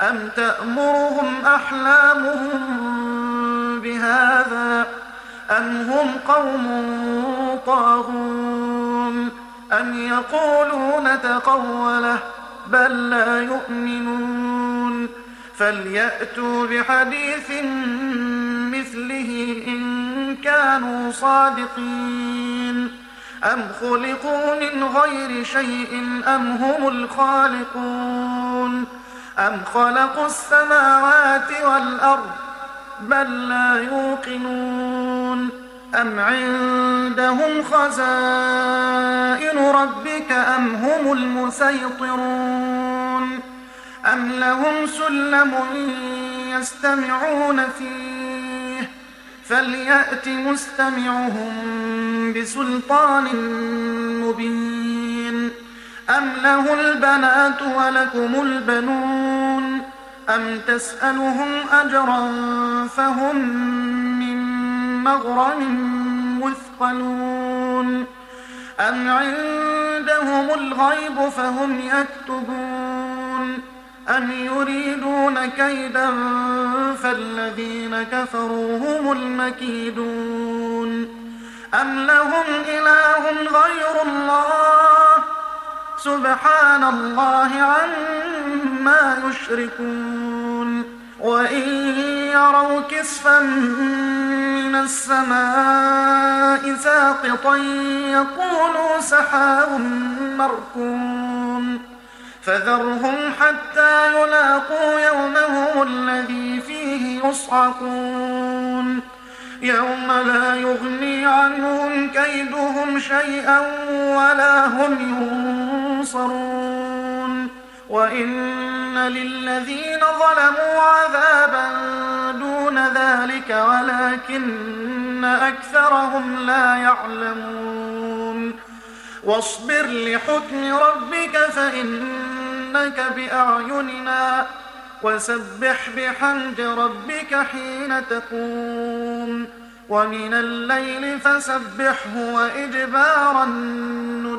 أم تأمرهم أحلامهم بهذا أم هم قوم طاغون أم يقولون تقوله بل لا يؤمنون فليأتوا بحديث مثله إن كانوا صادقين أم خلقوا من غير شيء أم هم الخالقون أم خلقوا السماوات والأرض بل لا يوقنون أم عندهم خزائن ربك أم هم المسيطرون أم لهم سلم يستمعون فيه فليأت مستمعهم بسلطان مبين أم له البنات ولكم البنون أم تسألهم أجرا فهم من مغرم مثقلون أم عندهم الغيب فهم يكتبون أم يريدون كيدا فالذين كفروا هم المكيدون أم لهم إله غير الله سبحان الله عما يشركون وإن يروا كسفا من السماء ساقطا يقولوا سحاب مركوم فذرهم حتى يلاقوا يومهم الذي فيه يصعقون يوم لا يغني عنهم كيدهم شيئا ولا هم ينصرون وإن للذين ظلموا عذابا دون ذلك ولكن أكثرهم لا يعلمون واصبر لحكم ربك فإنك بأعيننا وسبح بحمد ربك حين تقوم ومن الليل فسبحه وإدبار النجوم